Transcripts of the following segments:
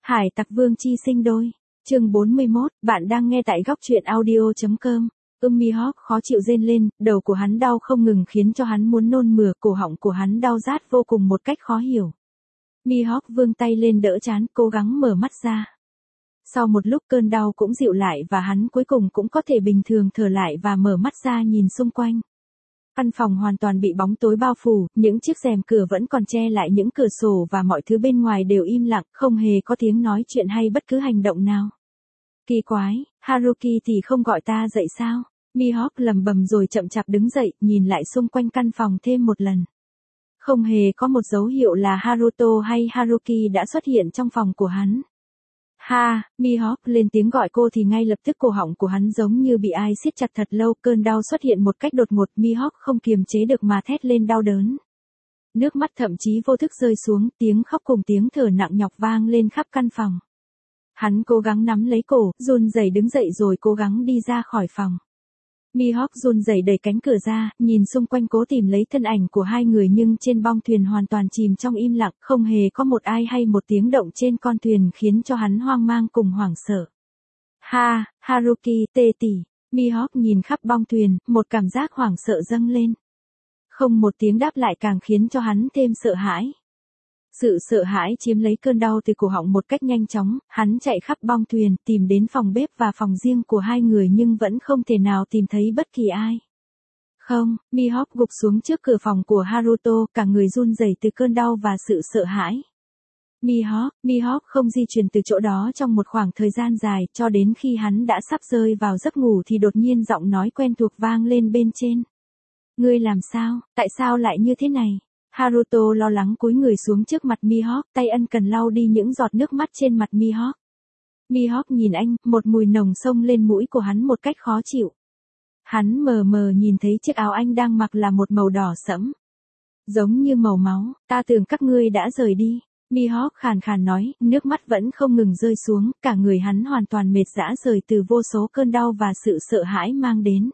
Hải tặc vương chi sinh đôi. Chương 41, bạn đang nghe tại góc truyện audio.com. Mihawk khó chịu rên lên, đầu của hắn đau không ngừng khiến cho hắn muốn nôn mửa, cổ họng của hắn đau rát vô cùng một cách khó hiểu. Mihawk vươn tay lên đỡ trán, cố gắng mở mắt ra. Sau một lúc cơn đau cũng dịu lại và hắn cuối cùng cũng có thể bình thường thở lại và mở mắt ra nhìn xung quanh. Căn phòng hoàn toàn bị bóng tối bao phủ, những chiếc rèm cửa vẫn còn che lại những cửa sổ và mọi thứ bên ngoài đều im lặng, không hề có tiếng nói chuyện hay bất cứ hành động nào. Kỳ quái, Haruki thì không gọi ta dậy sao? Mihawk lầm bầm rồi chậm chạp đứng dậy, nhìn lại xung quanh căn phòng thêm một lần. Không hề có một dấu hiệu là Haruto hay Haruki đã xuất hiện trong phòng của hắn. Ha, Mihawk lên tiếng gọi cô thì ngay lập tức cổ họng của hắn giống như bị ai siết chặt thật lâu, cơn đau xuất hiện một cách đột ngột, Mihawk không kiềm chế được mà thét lên đau đớn. Nước mắt thậm chí vô thức rơi xuống, tiếng khóc cùng tiếng thở nặng nhọc vang lên khắp căn phòng. Hắn cố gắng nắm lấy cổ, run rẩy đứng dậy rồi cố gắng đi ra khỏi phòng. Mihawk run rẩy đẩy cánh cửa ra, nhìn xung quanh cố tìm lấy thân ảnh của hai người nhưng trên bong thuyền hoàn toàn chìm trong im lặng, không hề có một ai hay một tiếng động trên con thuyền khiến cho hắn hoang mang cùng hoảng sợ. Ha, Haruki, tê tỷ. Mihawk nhìn khắp bong thuyền, một cảm giác hoảng sợ dâng lên. Không một tiếng đáp lại càng khiến cho hắn thêm sợ hãi. Sự sợ hãi chiếm lấy cơn đau từ cổ họng một cách nhanh chóng, hắn chạy khắp bong thuyền, tìm đến phòng bếp và phòng riêng của hai người nhưng vẫn không thể nào tìm thấy bất kỳ ai. Không, Mihawk gục xuống trước cửa phòng của Haruto, cả người run rẩy từ cơn đau và sự sợ hãi. Mihawk không di chuyển từ chỗ đó trong một khoảng thời gian dài, cho đến khi hắn đã sắp rơi vào giấc ngủ thì đột nhiên giọng nói quen thuộc vang lên bên trên. Ngươi làm sao, tại sao lại như thế này? Haruto lo lắng cúi người xuống trước mặt Mihawk, tay ân cần lau đi những giọt nước mắt trên mặt Mihawk. Mihawk nhìn anh, một mùi nồng xông lên mũi của hắn một cách khó chịu. Hắn mờ mờ nhìn thấy chiếc áo anh đang mặc là một màu đỏ sẫm. Giống như màu máu, ta tưởng các ngươi đã rời đi. Mihawk khàn khàn nói, nước mắt vẫn không ngừng rơi xuống, cả người hắn hoàn toàn mệt rã rời từ vô số cơn đau và sự sợ hãi mang đến.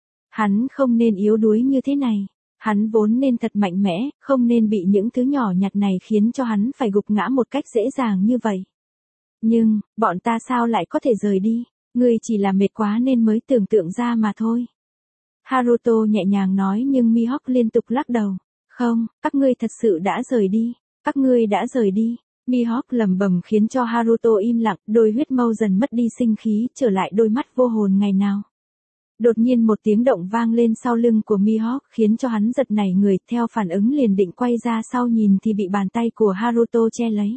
Hắn không nên yếu đuối như thế này. Hắn vốn nên thật mạnh mẽ, không nên bị những thứ nhỏ nhặt này khiến cho hắn phải gục ngã một cách dễ dàng như vậy. Nhưng, bọn ta sao lại có thể rời đi? Ngươi chỉ là mệt quá nên mới tưởng tượng ra mà thôi. Haruto nhẹ nhàng nói nhưng Mihawk liên tục lắc đầu. Không, các ngươi thật sự đã rời đi. Các ngươi đã rời đi. Mihawk lầm bầm khiến cho Haruto im lặng, đôi huyết mâu dần mất đi sinh khí, trở lại đôi mắt vô hồn ngày nào. Đột nhiên một tiếng động vang lên sau lưng của Mihawk khiến cho hắn giật nảy người, theo phản ứng liền định quay ra sau nhìn thì bị bàn tay của Haruto che lấy.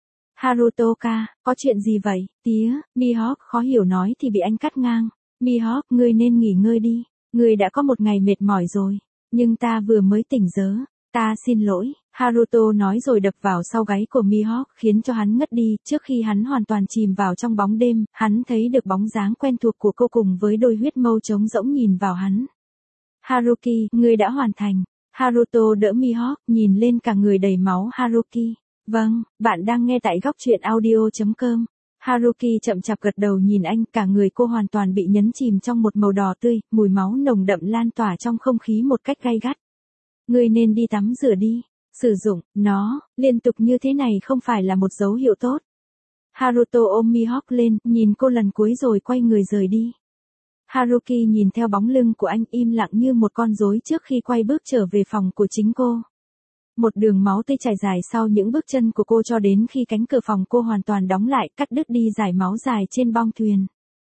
Haruto-ka, có chuyện gì vậy? Tía, Mihawk khó hiểu nói thì bị anh cắt ngang. Mihawk, ngươi nên nghỉ ngơi đi, ngươi đã có một ngày mệt mỏi rồi. Nhưng ta vừa mới tỉnh giấc, ta xin lỗi. Haruto nói rồi đập vào sau gáy của Mihawk khiến cho hắn ngất đi, trước khi hắn hoàn toàn chìm vào trong bóng đêm, hắn thấy được bóng dáng quen thuộc của cô cùng với đôi huyết mâu trống rỗng nhìn vào hắn. Haruki, ngươi đã hoàn thành. Haruto đỡ Mihawk, nhìn lên cả người đầy máu Haruki. Vâng, bạn đang nghe tại góc truyện audio.com. Haruki chậm chạp gật đầu nhìn anh, cả người cô hoàn toàn bị nhấn chìm trong một màu đỏ tươi, mùi máu nồng đậm lan tỏa trong không khí một cách gay gắt. Ngươi nên đi tắm rửa đi. Sử dụng nó liên tục như thế này không phải là một dấu hiệu tốt. Haruto ôm Mihawk lên, nhìn cô lần cuối rồi quay người rời đi. Haruki nhìn theo bóng lưng của anh im lặng như một con rối trước khi quay bước trở về phòng của chính cô. Một đường máu tươi chảy dài sau những bước chân của cô cho đến khi cánh cửa phòng cô hoàn toàn đóng lại, cắt đứt đi dải máu dài trên bong thuyền.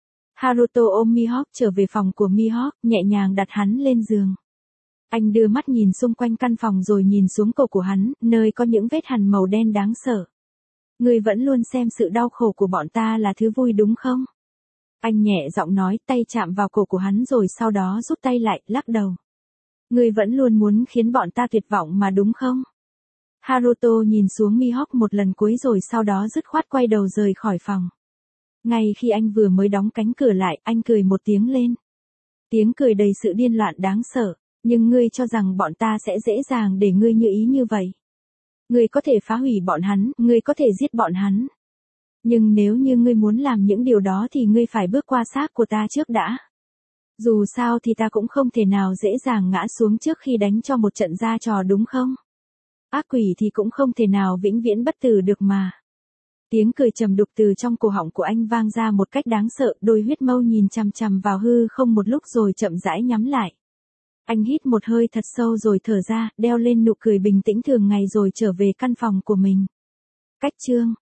Haruto ôm Mihawk trở về phòng của Mihawk, nhẹ nhàng đặt hắn lên giường. Anh đưa mắt nhìn xung quanh căn phòng rồi nhìn xuống cổ của hắn, nơi có những vết hằn màu đen đáng sợ. Ngươi vẫn luôn xem sự đau khổ của bọn ta là thứ vui đúng không? Anh nhẹ giọng nói, tay chạm vào cổ của hắn rồi sau đó rút tay lại, lắc đầu. Ngươi vẫn luôn muốn khiến bọn ta tuyệt vọng mà đúng không? Haruto nhìn xuống Mihawk một lần cuối rồi sau đó dứt khoát quay đầu rời khỏi phòng. Ngay khi anh vừa mới đóng cánh cửa lại, anh cười một tiếng lên. Tiếng cười đầy sự điên loạn đáng sợ. Nhưng ngươi cho rằng bọn ta sẽ dễ dàng để ngươi như ý như vậy. Ngươi có thể phá hủy bọn hắn, ngươi có thể giết bọn hắn. Nhưng nếu như ngươi muốn làm những điều đó thì ngươi phải bước qua xác của ta trước đã. Dù sao thì ta cũng không thể nào dễ dàng ngã xuống trước khi đánh cho một trận ra trò đúng không? Ác quỷ thì cũng không thể nào vĩnh viễn bất tử được mà. Tiếng cười trầm đục từ trong cổ họng của anh vang ra một cách đáng sợ, đôi huyết mâu nhìn chằm chằm vào hư không một lúc rồi chậm rãi nhắm lại. Anh hít một hơi thật sâu rồi thở ra, đeo lên nụ cười bình tĩnh thường ngày rồi trở về căn phòng của mình. Cách chương